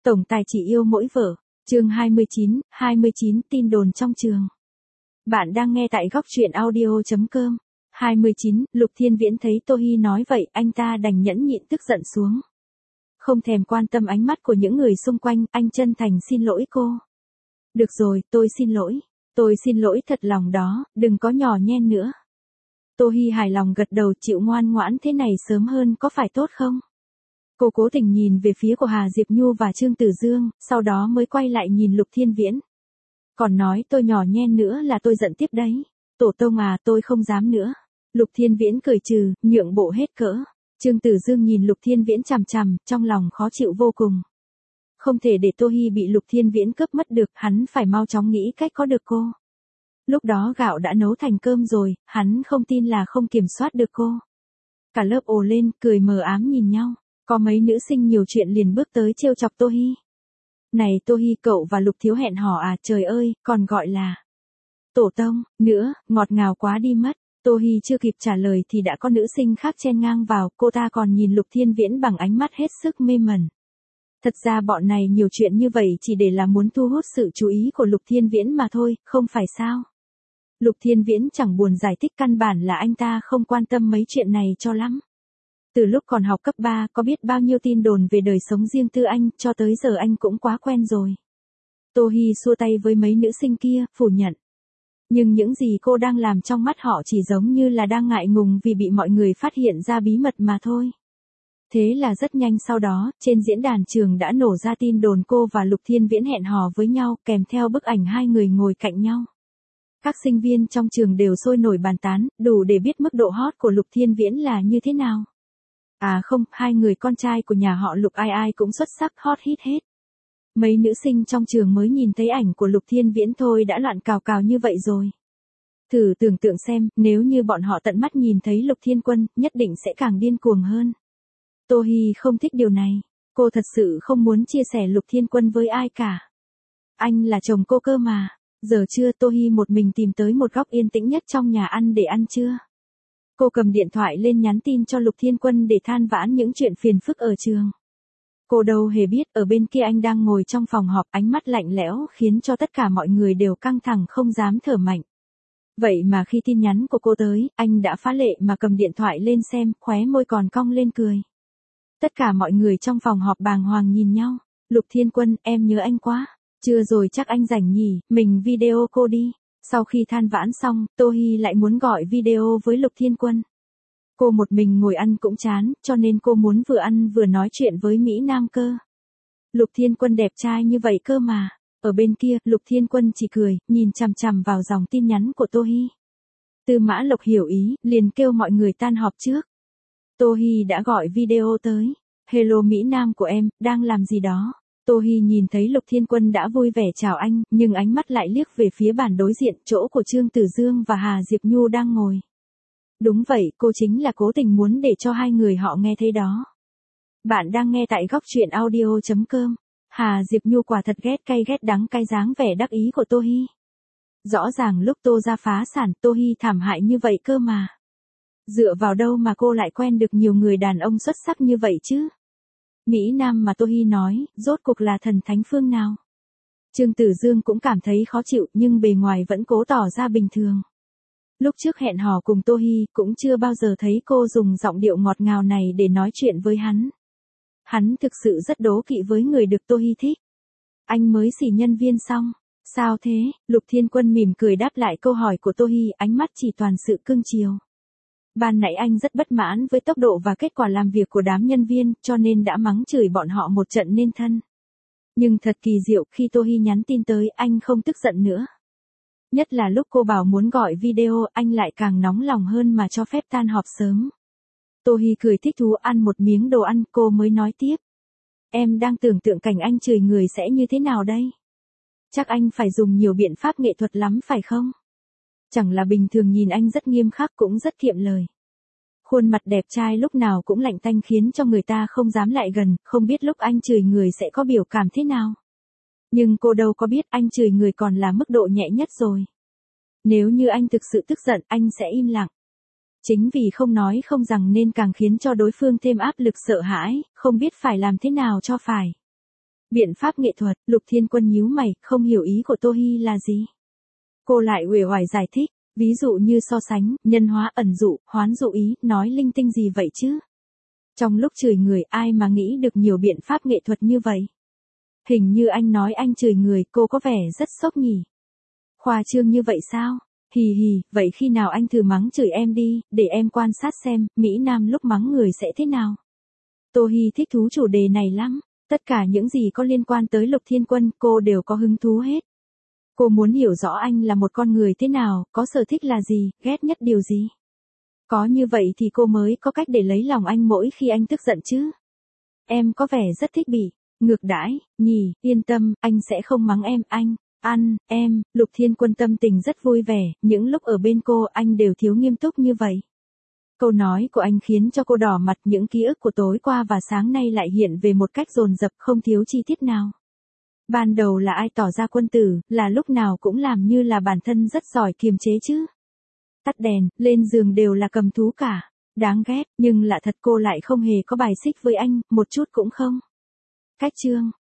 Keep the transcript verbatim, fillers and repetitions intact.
Tổng tài chỉ yêu mỗi vợ. Chương hai mươi chín, hai mươi chín tin đồn trong trường. Bạn đang nghe tại góc truyện audio chấm com. hai mươi chín, Lục Thiên Viễn thấy Tô Hi nói vậy, anh ta đành nhẫn nhịn tức giận xuống. Không thèm quan tâm ánh mắt của những người xung quanh, anh chân thành xin lỗi cô. Được rồi, tôi xin lỗi. Tôi xin lỗi thật lòng đó, đừng có nhỏ nhen nữa. Tô Hi hài lòng gật đầu, chịu ngoan ngoãn thế này sớm hơn có phải tốt không? Cô cố tình nhìn về phía của Hà Diệp Nhu và Trương Tử Dương, sau đó mới quay lại nhìn Lục Thiên Viễn. Còn nói tôi nhỏ nhen nữa là tôi giận tiếp đấy. Tổ tông à, tôi không dám nữa. Lục Thiên Viễn cười trừ, nhượng bộ hết cỡ. Trương Tử Dương nhìn Lục Thiên Viễn chằm chằm, trong lòng khó chịu vô cùng. Không thể để Tô Hi bị Lục Thiên Viễn cướp mất được, hắn phải mau chóng nghĩ cách có được cô. Lúc đó gạo đã nấu thành cơm rồi, hắn không tin là không kiểm soát được cô. Cả lớp ồ lên, cười mờ ám nhìn nhau. Có mấy nữ sinh nhiều chuyện liền bước tới trêu chọc Tô Hi. Này Tô Hi, cậu và Lục Thiếu hẹn hò à, trời ơi, còn gọi là tổ tông, nữa, ngọt ngào quá đi mất. Tô Hi chưa kịp trả lời thì đã có nữ sinh khác chen ngang vào, cô ta còn nhìn Lục Thiên Viễn bằng ánh mắt hết sức mê mẩn. Thật ra bọn này nhiều chuyện như vậy chỉ để là muốn thu hút sự chú ý của Lục Thiên Viễn mà thôi, không phải sao? Lục Thiên Viễn chẳng buồn giải thích, căn bản là anh ta không quan tâm mấy chuyện này cho lắm. Từ lúc còn học cấp ba có biết bao nhiêu tin đồn về đời sống riêng tư anh, cho tới giờ anh cũng quá quen rồi. Tô Hi xua tay với mấy nữ sinh kia, phủ nhận. Nhưng những gì cô đang làm trong mắt họ chỉ giống như là đang ngại ngùng vì bị mọi người phát hiện ra bí mật mà thôi. Thế là rất nhanh sau đó, trên diễn đàn trường đã nổ ra tin đồn cô và Lục Thiên Viễn hẹn hò với nhau, kèm theo bức ảnh hai người ngồi cạnh nhau. Các sinh viên trong trường đều sôi nổi bàn tán, đủ để biết mức độ hot của Lục Thiên Viễn là như thế nào. À không, hai người con trai của nhà họ Lục ai ai cũng xuất sắc, hot hit hết. Mấy nữ sinh trong trường mới nhìn thấy ảnh của Lục Thiên Viễn thôi đã loạn cào cào như vậy rồi. Thử tưởng tượng xem, nếu như bọn họ tận mắt nhìn thấy Lục Thiên Quân, nhất định sẽ càng điên cuồng hơn. Tô Hi không thích điều này. Cô thật sự không muốn chia sẻ Lục Thiên Quân với ai cả. Anh là chồng cô cơ mà. Giờ trưa Tô Hi một mình tìm tới một góc yên tĩnh nhất trong nhà ăn để ăn trưa. Cô cầm điện thoại lên nhắn tin cho Lục Thiên Quân để than vãn những chuyện phiền phức ở trường. Cô đâu hề biết ở bên kia anh đang ngồi trong phòng họp, ánh mắt lạnh lẽo khiến cho tất cả mọi người đều căng thẳng không dám thở mạnh. Vậy mà khi tin nhắn của cô tới, anh đã phá lệ mà cầm điện thoại lên xem, khóe môi còn cong lên cười. Tất cả mọi người trong phòng họp bàng hoàng nhìn nhau. Lục Thiên Quân, em nhớ anh quá. Chưa rồi chắc anh rảnh nhỉ, mình video cô đi. Sau khi than vãn xong, Tô Hi lại muốn gọi video với Lục Thiên Quân. Cô một mình ngồi ăn cũng chán, cho nên cô muốn vừa ăn vừa nói chuyện với Mỹ Nam cơ. Lục Thiên Quân đẹp trai như vậy cơ mà. Ở bên kia, Lục Thiên Quân chỉ cười, nhìn chằm chằm vào dòng tin nhắn của Tô Hi. Tư Mã Lộc hiểu ý, liền kêu mọi người tan họp trước. Tô Hi đã gọi video tới. Hello Mỹ Nam của em, đang làm gì đó? Tô Hi nhìn thấy Lục Thiên Quân đã vui vẻ chào anh, nhưng ánh mắt lại liếc về phía bàn đối diện, chỗ của Trương Tử Dương và Hà Diệp Nhu đang ngồi. Đúng vậy, cô chính là cố tình muốn để cho hai người họ nghe thấy đó. Bạn đang nghe tại góc truyện audio chấm com. Hà Diệp Nhu quả thật ghét cay ghét đắng cái dáng vẻ đắc ý của Tô Hi. Rõ ràng lúc Tô ra phá sản, Tô Hi thảm hại như vậy cơ mà. Dựa vào đâu mà cô lại quen được nhiều người đàn ông xuất sắc như vậy chứ? Mỹ Nam mà Tô Hi nói, rốt cuộc là thần thánh phương nào? Trương Tử Dương cũng cảm thấy khó chịu nhưng bề ngoài vẫn cố tỏ ra bình thường. Lúc trước hẹn hò cùng Tô Hi cũng chưa bao giờ thấy cô dùng giọng điệu ngọt ngào này để nói chuyện với hắn. Hắn thực sự rất đố kỵ với người được Tô Hi thích. Anh mới xỉ nhân viên xong. Sao thế? Lục Thiên Quân mỉm cười đáp lại câu hỏi của Tô Hi, ánh mắt chỉ toàn sự cưng chiều. Ban nãy anh rất bất mãn với tốc độ và kết quả làm việc của đám nhân viên, cho nên đã mắng chửi bọn họ một trận nên thân. Nhưng thật kỳ diệu, khi Tô Hi nhắn tin tới, anh không tức giận nữa. Nhất là lúc cô bảo muốn gọi video, anh lại càng nóng lòng hơn mà cho phép tan họp sớm. Tô Hi cười thích thú ăn một miếng đồ ăn, cô mới nói tiếp. Em đang tưởng tượng cảnh anh chửi người sẽ như thế nào đây? Chắc anh phải dùng nhiều biện pháp nghệ thuật lắm phải không? Chẳng là bình thường nhìn anh rất nghiêm khắc cũng rất kiệm lời. Khuôn mặt đẹp trai lúc nào cũng lạnh tanh khiến cho người ta không dám lại gần, không biết lúc anh chửi người sẽ có biểu cảm thế nào. Nhưng cô đâu có biết anh chửi người còn là mức độ nhẹ nhất rồi. Nếu như anh thực sự tức giận, anh sẽ im lặng. Chính vì không nói không rằng nên càng khiến cho đối phương thêm áp lực sợ hãi, không biết phải làm thế nào cho phải. Biện pháp nghệ thuật, Lục Thiên Quân nhíu mày, không hiểu ý của Tô Hi là gì. Cô lại uể oải giải thích, ví dụ như so sánh, nhân hóa, ẩn dụ, hoán dụ ý, nói linh tinh gì vậy chứ? Trong lúc chửi người ai mà nghĩ được nhiều biện pháp nghệ thuật như vậy? Hình như anh nói anh chửi người, cô có vẻ rất sốc nhỉ? Khoa trương như vậy sao? Hì hì, vậy khi nào anh thử mắng chửi em đi, để em quan sát xem, Mỹ Nam lúc mắng người sẽ thế nào? Tô Hi thích thú chủ đề này lắm, tất cả những gì có liên quan tới Lục Thiên Quân, cô đều có hứng thú hết. Cô muốn hiểu rõ anh là một con người thế nào, có sở thích là gì, ghét nhất điều gì. Có như vậy thì cô mới có cách để lấy lòng anh mỗi khi anh tức giận chứ. Em có vẻ rất thích bị ngược đãi, nhỉ, yên tâm, anh sẽ không mắng em, anh, ăn, em, Lục Thiên Quân tâm tình rất vui vẻ, những lúc ở bên cô anh đều thiếu nghiêm túc như vậy. Câu nói của anh khiến cho cô đỏ mặt, những ký ức của tối qua và sáng nay lại hiện về một cách dồn dập không thiếu chi tiết nào. Ban đầu là ai tỏ ra quân tử, là lúc nào cũng làm như là bản thân rất giỏi kiềm chế chứ. Tắt đèn, lên giường đều là cầm thú cả. Đáng ghét, nhưng lạ thật cô lại không hề có bài xích với anh, một chút cũng không. Cách chương